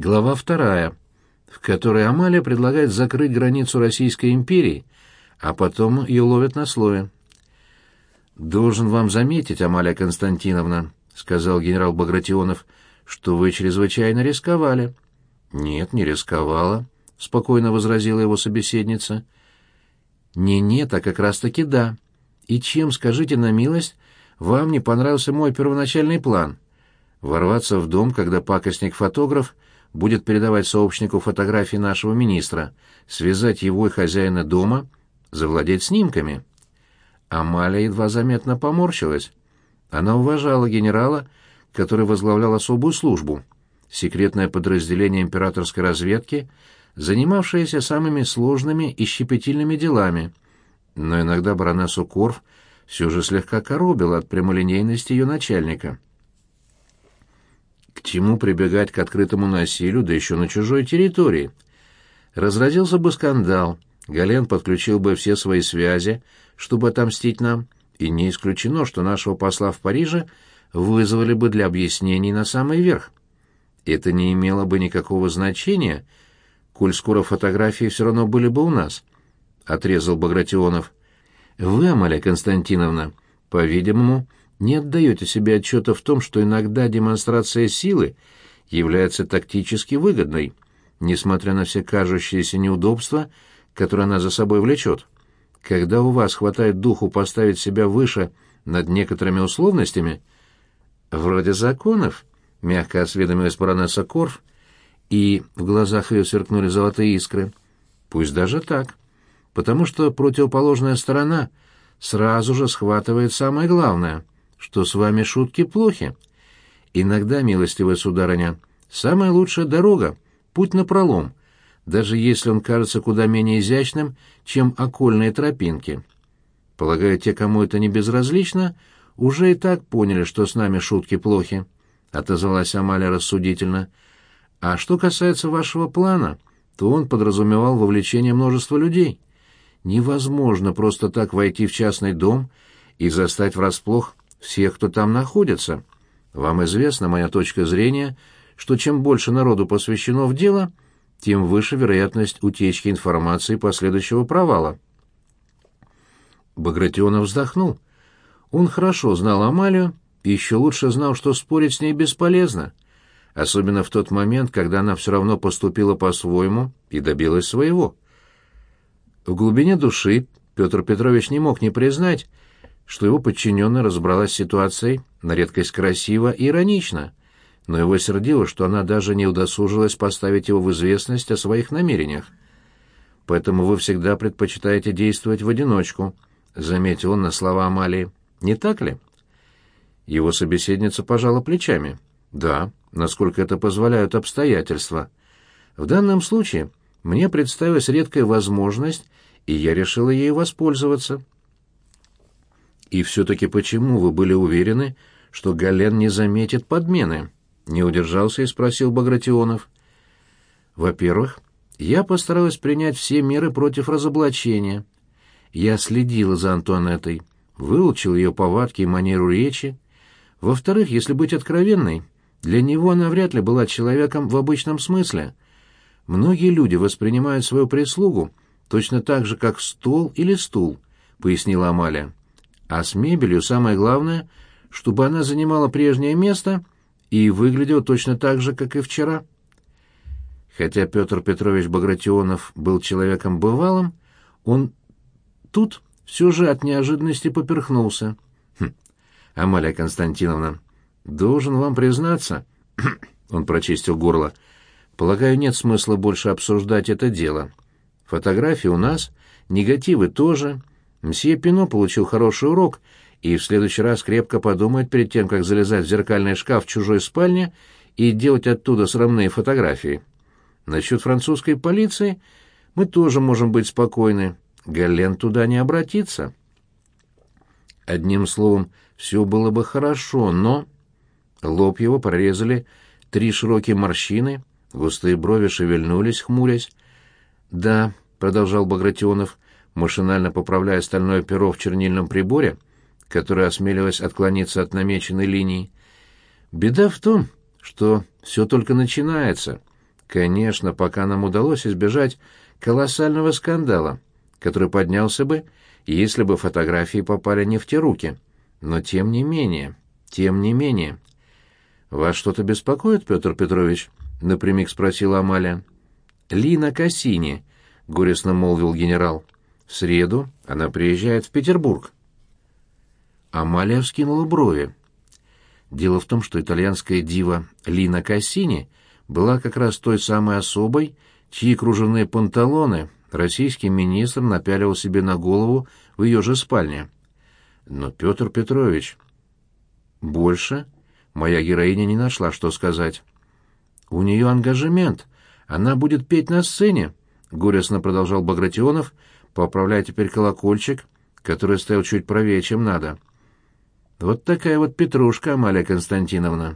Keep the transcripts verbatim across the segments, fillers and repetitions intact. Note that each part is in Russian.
Глава вторая, в которой Амалия предлагает закрыть границу Российской империи, а потом ее ловят на слове. «Должен вам заметить, Амалия Константиновна», — сказал генерал Багратионов, — «что вы чрезвычайно рисковали». «Нет, не рисковала», — спокойно возразила его собеседница. «Не нет, а как раз-таки да. И чем, скажите на милость, вам не понравился мой первоначальный план? Ворваться в дом, когда пакостник-фотограф будет передавать сообщнику фотографии нашего министра, связать его и хозяина дома, завладеть снимками». Амалия едва заметно поморщилась. Она уважала генерала, который возглавлял особую службу, секретное подразделение императорской разведки, занимавшееся самыми сложными и щепетильными делами. Но иногда баронессу Корф все же слегка коробило от прямолинейности ее начальника. К чему прибегать к открытому насилию, да еще на чужой территории? Разразился бы скандал, Гален подключил бы все свои связи, чтобы отомстить нам, и не исключено, что нашего посла в Париже вызвали бы для объяснений на самый верх. Это не имело бы никакого значения, коль скоро фотографии все равно были бы у нас, — отрезал Багратионов. Вы, Амалия Константиновна, по-видимому, не отдаете себе отчета в том, что иногда демонстрация силы является тактически выгодной, несмотря на все кажущиеся неудобства, которые она за собой влечет. Когда у вас хватает духу поставить себя выше над некоторыми условностями, вроде законов, — мягко осведомилась баронесса Корф, и в глазах ее сверкнули золотые искры. Пусть даже так, потому что противоположная сторона сразу же схватывает самое главное, что с вами шутки плохи. Иногда, милостивая сударыня, самая лучшая дорога — путь напролом, даже если он кажется куда менее изящным, чем окольные тропинки. Полагаю, те, кому это не безразлично, уже и так поняли, что с нами шутки плохи, — отозвалась Амалия рассудительно. А что касается вашего плана, то он подразумевал вовлечение множества людей. Невозможно просто так войти в частный дом и застать врасплох всех, кто там находится. Вам известна моя точка зрения, что чем больше народу посвящено в дело, тем выше вероятность утечки информации и последующего провала. Багратионов вздохнул. Он хорошо знал Амалию и еще лучше знал, что спорить с ней бесполезно, особенно в тот момент, когда она все равно поступила по-своему и добилась своего. В глубине души Петр Петрович не мог не признать, что его подчиненная разобралась с ситуацией на редкость красиво и иронично, но его сердило, что она даже не удосужилась поставить его в известность о своих намерениях. «Поэтому вы всегда предпочитаете действовать в одиночку», — заметил он на слова Амалии. «Не так ли?» Его собеседница пожала плечами. «Да, насколько это позволяют обстоятельства. В данном случае мне представилась редкая возможность, и я решила ею воспользоваться». «И все-таки почему вы были уверены, что Гален не заметит подмены?» — не удержался и спросил Багратионов. «Во-первых, я постаралась принять все меры против разоблачения. Я следила за Антуанеттой, выучил ее повадки и манеру речи. Во-вторых, если быть откровенной, для него она вряд ли была человеком в обычном смысле. Многие люди воспринимают свою прислугу точно так же, как стол или стул», — пояснила Амалия. «А с мебелью самое главное, чтобы она занимала прежнее место и выглядела точно так же, как и вчера». Хотя Петр Петрович Багратионов был человеком бывалым, он тут все же от неожиданности поперхнулся. «Хм, Амалия Константиновна, должен вам признаться...» Он прочистил горло. «Полагаю, нет смысла больше обсуждать это дело. Фотографии у нас, негативы тоже. Мсье Пино получил хороший урок и в следующий раз крепко подумает перед тем, как залезать в зеркальный шкаф в чужой спальне и делать оттуда срамные фотографии. Насчет французской полиции мы тоже можем быть спокойны. Гален туда не обратится». Одним словом, все было бы хорошо, но... Лоб его прорезали три широкие морщины, густые брови шевельнулись, хмурясь. «Да», — продолжал Багратионов, машинально поправляя стальное перо в чернильном приборе, которое осмелилось отклониться от намеченной линии. «Беда в том, что все только начинается. Конечно, пока нам удалось избежать колоссального скандала, который поднялся бы, если бы фотографии попали не в те руки. Но тем не менее, тем не менее... «Вас что-то беспокоит, Петр Петрович?» — напрямик спросила Амалия. «Лина Кассини», — горестно молвил генерал. «В среду она приезжает в Петербург». Амалия вскинула брови. Дело в том, что итальянская дива Лина Кассини была как раз той самой особой, чьи кружевные панталоны российский министр напяливал себе на голову в ее же спальне. Но, Петр Петрович, больше моя героиня не нашла, что сказать. «У нее ангажемент. Она будет петь на сцене», — горестно продолжал Багратионов, поправляя теперь колокольчик, который стоял чуть правее, чем надо. «Вот такая вот петрушка, Амалия Константиновна».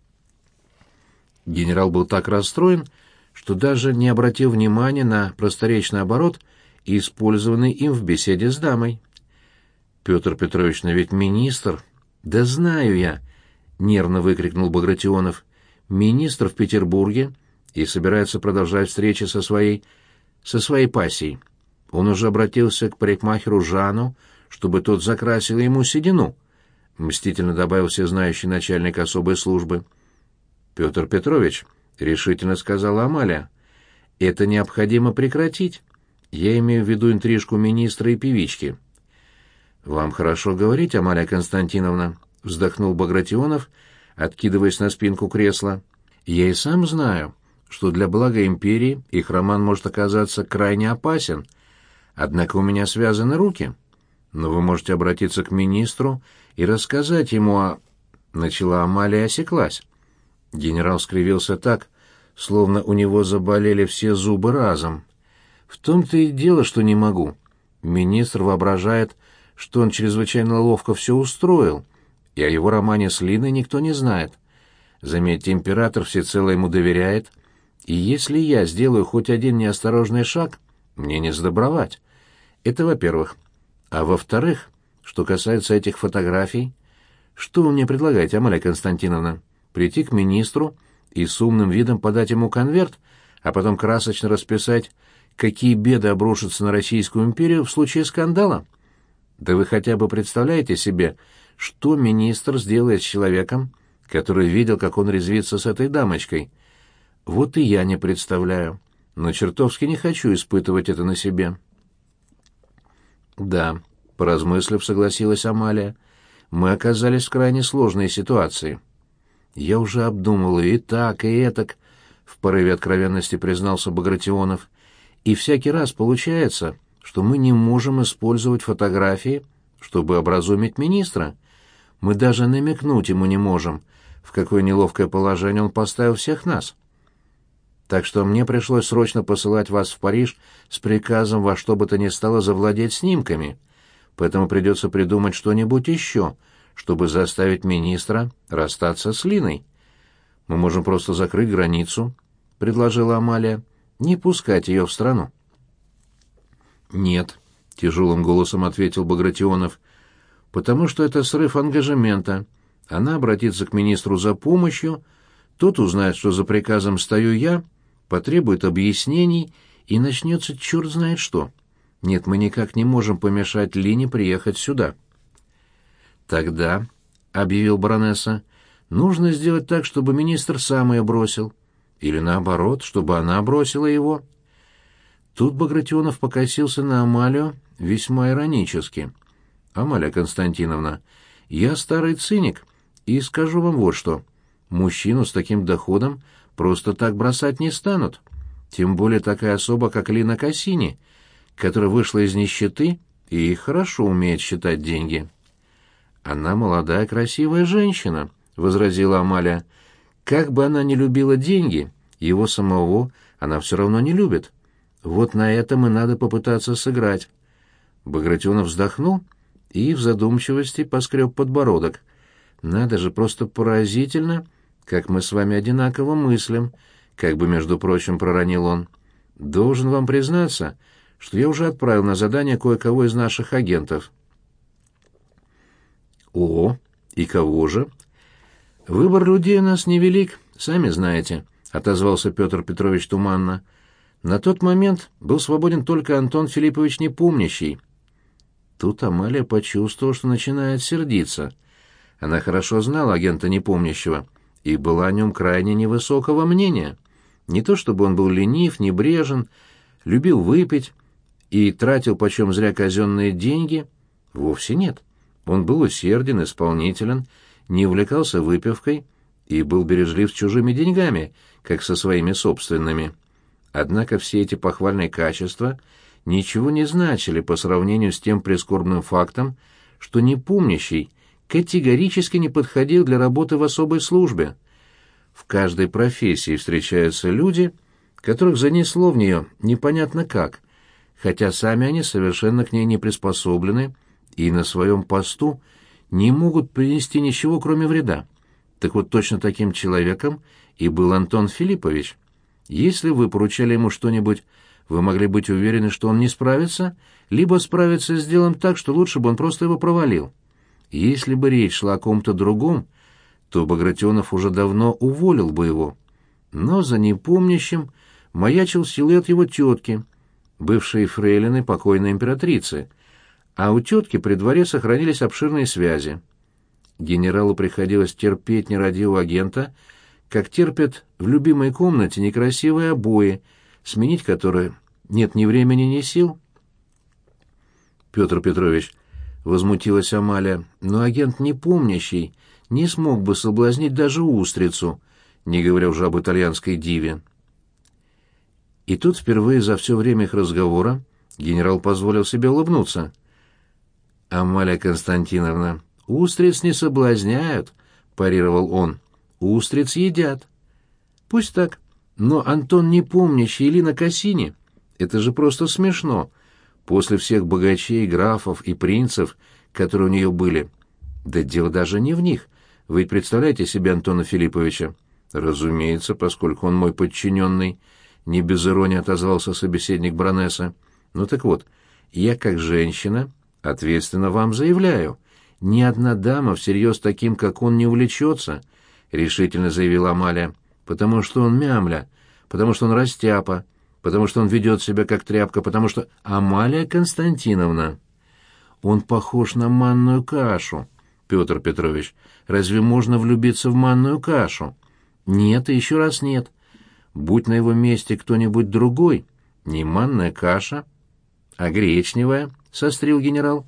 Генерал был так расстроен, что даже не обратил внимания на просторечный оборот, использованный им в беседе с дамой. «Петр Петрович, но ведь министр...» «Да знаю я!» — нервно выкрикнул Багратионов. «Министр в Петербурге и собирается продолжать встречи со своей... со своей пассией. Он уже обратился к парикмахеру Жану, чтобы тот закрасил ему седину», — мстительно добавил всезнающий начальник особой службы. «Петр Петрович», — решительно сказала Амалия, — «это необходимо прекратить. Я имею в виду интрижку министра и певички». «Вам хорошо говорить, Амалия Константиновна», — вздохнул Багратионов, откидываясь на спинку кресла. «Я и сам знаю, что для блага империи их роман может оказаться крайне опасен. Однако у меня связаны руки. Но вы можете обратиться к министру и рассказать ему о...» Начала Амалия и осеклась. Генерал скривился так, словно у него заболели все зубы разом. «В том-то и дело, что не могу. Министр воображает, что он чрезвычайно ловко все устроил, и о его романе с Линой никто не знает. Заметьте, император всецело ему доверяет, и если я сделаю хоть один неосторожный шаг, мне не сдобровать. Это во-первых. А во-вторых, что касается этих фотографий, что вы мне предлагаете, Амалия Константиновна? Прийти к министру и с умным видом подать ему конверт, а потом красочно расписать, какие беды обрушатся на Российскую империю в случае скандала? Да вы хотя бы представляете себе, что министр сделает с человеком, который видел, как он резвится с этой дамочкой? Вот и я не представляю, но чертовски не хочу испытывать это на себе». «Да», — поразмыслив, согласилась Амалия, — «мы оказались в крайне сложной ситуации». «Я уже обдумывал и так, и этак», — в порыве откровенности признался Багратионов, — «и всякий раз получается, что мы не можем использовать фотографии, чтобы образумить министра. Мы даже намекнуть ему не можем, в какое неловкое положение он поставил всех нас. Так что мне пришлось срочно посылать вас в Париж с приказом во что бы то ни стало завладеть снимками, поэтому придется придумать что-нибудь еще, чтобы заставить министра расстаться с Линой. Мы можем просто закрыть границу», — предложила Амалия, — «не пускать ее в страну». «Нет», — тяжелым голосом ответил Багратионов, — «потому что это срыв ангажемента. Она обратится к министру за помощью, тот узнает, что за приказом стою я, потребует объяснений, и начнется черт знает что. Нет, мы никак не можем помешать Лине приехать сюда». «Тогда», — объявил баронесса, — «нужно сделать так, чтобы министр сам ее бросил. Или наоборот, чтобы она бросила его». Тут Багратионов покосился на Амалию весьма иронически. «Амалия Константиновна, я старый циник, и скажу вам вот что. Мужчину с таким доходом просто так бросать не станут. Тем более такая особа, как Лина Кассини, которая вышла из нищеты и хорошо умеет считать деньги». «Она молодая, красивая женщина», — возразила Амалия. «Как бы она ни любила деньги, его самого она все равно не любит. Вот на этом и надо попытаться сыграть». Багратионов вздохнул и в задумчивости поскреб подбородок. «Надо же, просто поразительно, как мы с вами одинаково мыслим», — как бы, между прочим, проронил он. «Должен вам признаться, что я уже отправил на задание кое-кого из наших агентов». «О, и кого же?» «Выбор людей у нас невелик, сами знаете», — отозвался Петр Петрович туманно. «На тот момент был свободен только Антон Филиппович Непомнящий». Тут Амалия почувствовала, что начинает сердиться. Она хорошо знала агента Непомнящего и была о нем крайне невысокого мнения. Не то чтобы он был ленив, небрежен, любил выпить и тратил почем зря казенные деньги. Вовсе нет. Он был усерден, исполнителен, не увлекался выпивкой и был бережлив с чужими деньгами, как со своими собственными. Однако все эти похвальные качества ничего не значили по сравнению с тем прискорбным фактом, что Непомнящий категорически не подходил для работы в особой службе. В каждой профессии встречаются люди, которых занесло в нее непонятно как, хотя сами они совершенно к ней не приспособлены и на своем посту не могут принести ничего, кроме вреда. Так вот, точно таким человеком и был Антон Филиппович. Если вы поручали ему что-нибудь, вы могли быть уверены, что он не справится, либо справится с делом так, что лучше бы он просто его провалил. Если бы речь шла о ком-то другом, то Багратионов уже давно уволил бы его. Но за Непомнящим маячил силуэт его тетки, бывшей фрейлины покойной императрицы, а у тетки при дворе сохранились обширные связи. Генералу приходилось терпеть нерадивого агента, как терпят в любимой комнате некрасивые обои, сменить которые нет ни времени, ни сил. Петр Петрович, возмутилась Амалия, но агент Непомнящий не смог бы соблазнить даже устрицу, не говоря уже об итальянской диве. И тут впервые за все время их разговора генерал позволил себе улыбнуться. «Амалия Константиновна, устриц не соблазняют», — парировал он. «Устриц едят». «Пусть так. Но Антон Непомнящий и Лина Кассини — это же просто смешно. После всех богачей, графов и принцев, которые у нее были. Да дело даже не в них. Вы представляете себе Антона Филипповича?» «Разумеется, поскольку он мой подчиненный», — не без иронии отозвался собеседник баронессы. «Ну так вот, я как женщина ответственно вам заявляю, ни одна дама всерьез таким, как он, не увлечется», — решительно заявила Амалия, «потому что он мямля, потому что он растяпа, потому что он ведет себя как тряпка, потому что...» «Амалия Константиновна, он похож на манную кашу, Петр Петрович. Разве можно влюбиться в манную кашу? Нет и еще раз нет. Будь на его месте кто-нибудь другой, не манная каша, а гречневая», — сострил генерал.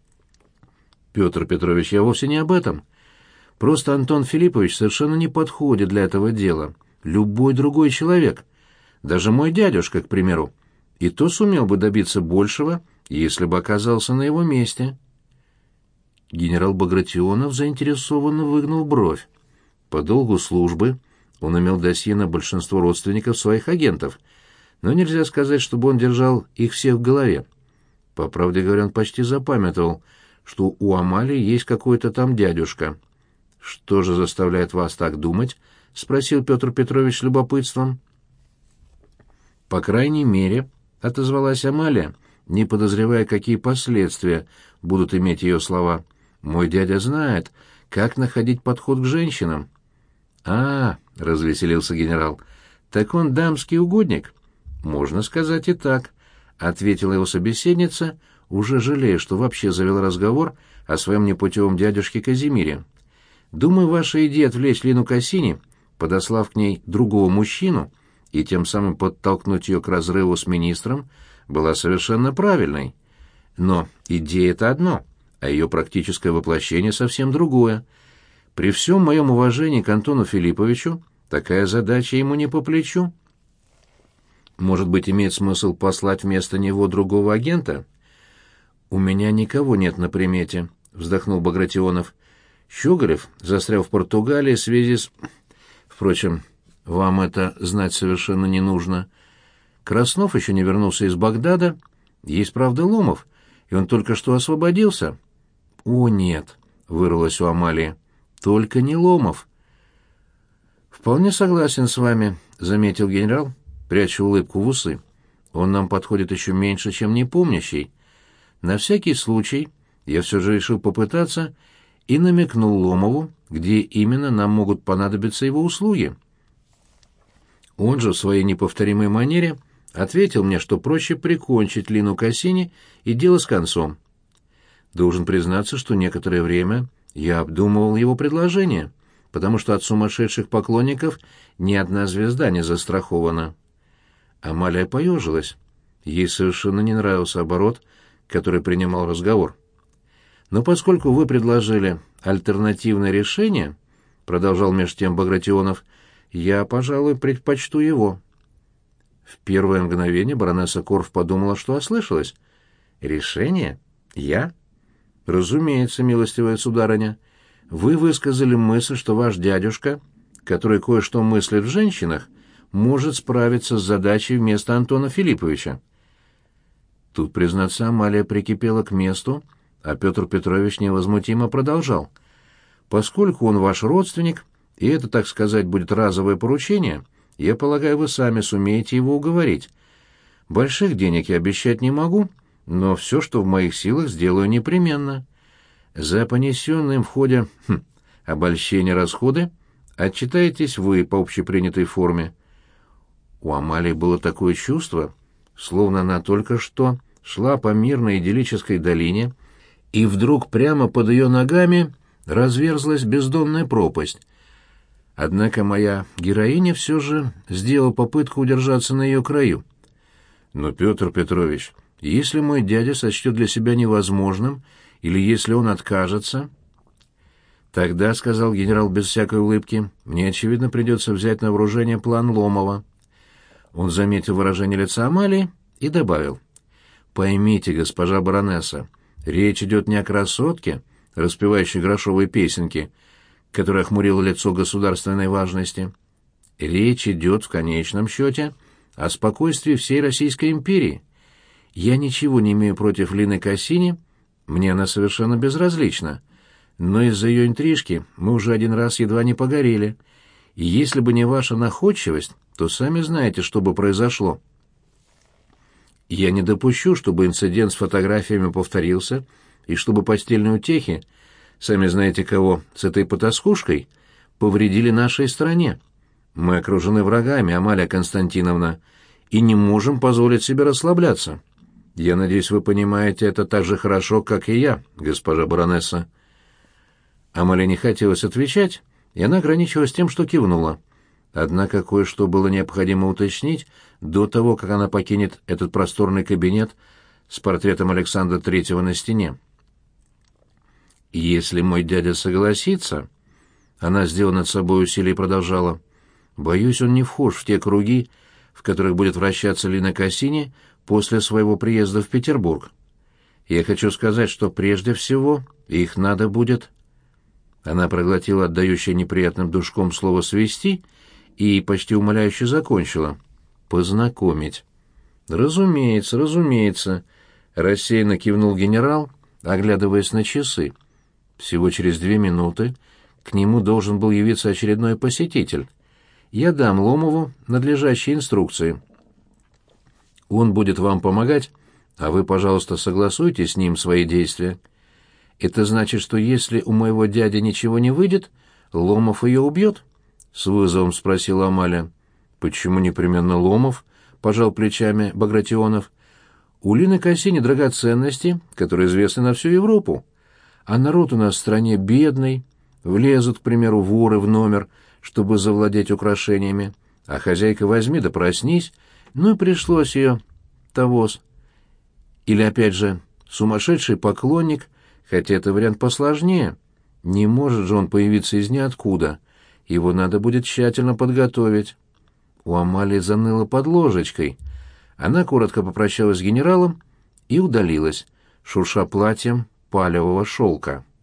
«Петр Петрович, я вовсе не об этом. Просто Антон Филиппович совершенно не подходит для этого дела. Любой другой человек, даже мой дядюшка, к примеру, и то сумел бы добиться большего, если бы оказался на его месте». Генерал Багратионов заинтересованно выгнул бровь. По долгу службы он имел досье на большинство родственников своих агентов, но нельзя сказать, чтобы он держал их всех в голове. По правде говоря, он почти запамятовал, что у Амалии есть какой-то там дядюшка. «Что же заставляет вас так думать?» — спросил Петр Петрович с любопытством. «По крайней мере», — отозвалась Амалия, не подозревая, какие последствия будут иметь ее слова, «мой дядя знает, как находить подход к женщинам». «А, — развеселился генерал, — так он дамский угодник?» «Можно сказать и так», — ответила его собеседница, уже жалея, что вообще завела разговор о своем непутевом дядюшке Казимире. «Думаю, ваша идея отвлечь Лину Кассини, подослав к ней другого мужчину и тем самым подтолкнуть ее к разрыву с министром, была совершенно правильной. Но идея-то одно, а ее практическое воплощение совсем другое. При всем моем уважении к Антону Филипповичу такая задача ему не по плечу. Может быть, имеет смысл послать вместо него другого агента?» «У меня никого нет на примете», — вздохнул Багратионов. «Щеголев застрял в Португалии в связи с... Впрочем, вам это знать совершенно не нужно. Краснов еще не вернулся из Багдада. Есть, правда, Ломов, и он только что освободился». «О, нет», — вырвалось у Амалии, — «только не Ломов». «Вполне согласен с вами», — заметил генерал, пряча улыбку в усы. «Он нам подходит еще меньше, чем Непомнящий. На всякий случай я все же решил попытаться и намекнул Ломову, где именно нам могут понадобиться его услуги». Он же в своей неповторимой манере ответил мне, что проще прикончить Лину Кассини и дело с концом. Должен признаться, что некоторое время я обдумывал его предложение, потому что от сумасшедших поклонников ни одна звезда не застрахована. Амалия поежилась. Ей совершенно не нравился оборот, который принимал разговор. «Но поскольку вы предложили альтернативное решение, — продолжал меж тем Багратионов, — я, пожалуй, предпочту его». В первое мгновение баронесса Корф подумала, что ослышалась. «Решение? Я?» «Разумеется, милостивая сударыня. Вы высказали мысль, что ваш дядюшка, который кое-что мыслит в женщинах, может справиться с задачей вместо Антона Филипповича». Тут, признаться, Амалия прикипела к месту, а Петр Петрович невозмутимо продолжал. «Поскольку он ваш родственник, и это, так сказать, будет разовое поручение, я полагаю, вы сами сумеете его уговорить. Больших денег я обещать не могу, но все, что в моих силах, сделаю непременно. За понесенные в ходе хм, обольщения расходы отчитаетесь вы по общепринятой форме». У Амалии было такое чувство, словно она только что шла по мирной идиллической долине, и вдруг прямо под ее ногами разверзлась бездонная пропасть. Однако моя героиня все же сделала попытку удержаться на ее краю. «Но, Петр Петрович, если мой дядя сочтет для себя невозможным, или если он откажется...» «Тогда, — сказал генерал без всякой улыбки, — мне, очевидно, придется взять на вооружение план Ломова». Он заметил выражение лица Амалии и добавил: «Поймите, госпожа баронесса, речь идет не о красотке, распевающей грошовые песенки, которая охмурила лицо государственной важности. Речь идет в конечном счете о спокойствии всей Российской империи. Я ничего не имею против Лины Кассини, мне она совершенно безразлична, но из-за ее интрижки мы уже один раз едва не погорели, и если бы не ваша находчивость, то сами знаете, что бы произошло. Я не допущу, чтобы инцидент с фотографиями повторился, и чтобы постельные утехи, сами знаете кого, с этой потаскушкой, повредили нашей стране. Мы окружены врагами, Амалия Константиновна, и не можем позволить себе расслабляться. Я надеюсь, вы понимаете это так же хорошо, как и я, госпожа баронесса». Амалия не хотелось отвечать, и она ограничилась тем, что кивнула. Однако кое-что было необходимо уточнить до того, как она покинет этот просторный кабинет с портретом Александра Третьего на стене. «Если мой дядя согласится...» Она сделала над собой усилие и продолжала. «Боюсь, он не вхож в те круги, в которых будет вращаться Лина Кассини после своего приезда в Петербург. Я хочу сказать, что прежде всего их надо будет...» Она проглотила отдающее неприятным душком слово «свести» и почти умоляюще закончила. «Познакомить». «Разумеется, разумеется», — рассеянно кивнул генерал, оглядываясь на часы. Всего через две минуты к нему должен был явиться очередной посетитель. Я дам Ломову надлежащие инструкции. Он будет вам помогать, а вы, пожалуйста, согласуйте с ним свои действия. Это значит, что если у моего дяди ничего не выйдет, Ломов ее убьет?» — с вызовом спросила Амалия. «Почему непременно Ломов?» — пожал плечами Багратионов. «У Лины Кассини драгоценности, которые известны на всю Европу. А народ у нас в стране бедный, влезут, к примеру, воры в номер, чтобы завладеть украшениями, а хозяйка возьми да проснись, ну и пришлось ее тогос. Или, опять же, сумасшедший поклонник, хотя это вариант посложнее. Не может же он появиться из ниоткуда, его надо будет тщательно подготовить». У Амалии заныло под ложечкой. Она коротко попрощалась с генералом и удалилась, шурша платьем палевого шелка.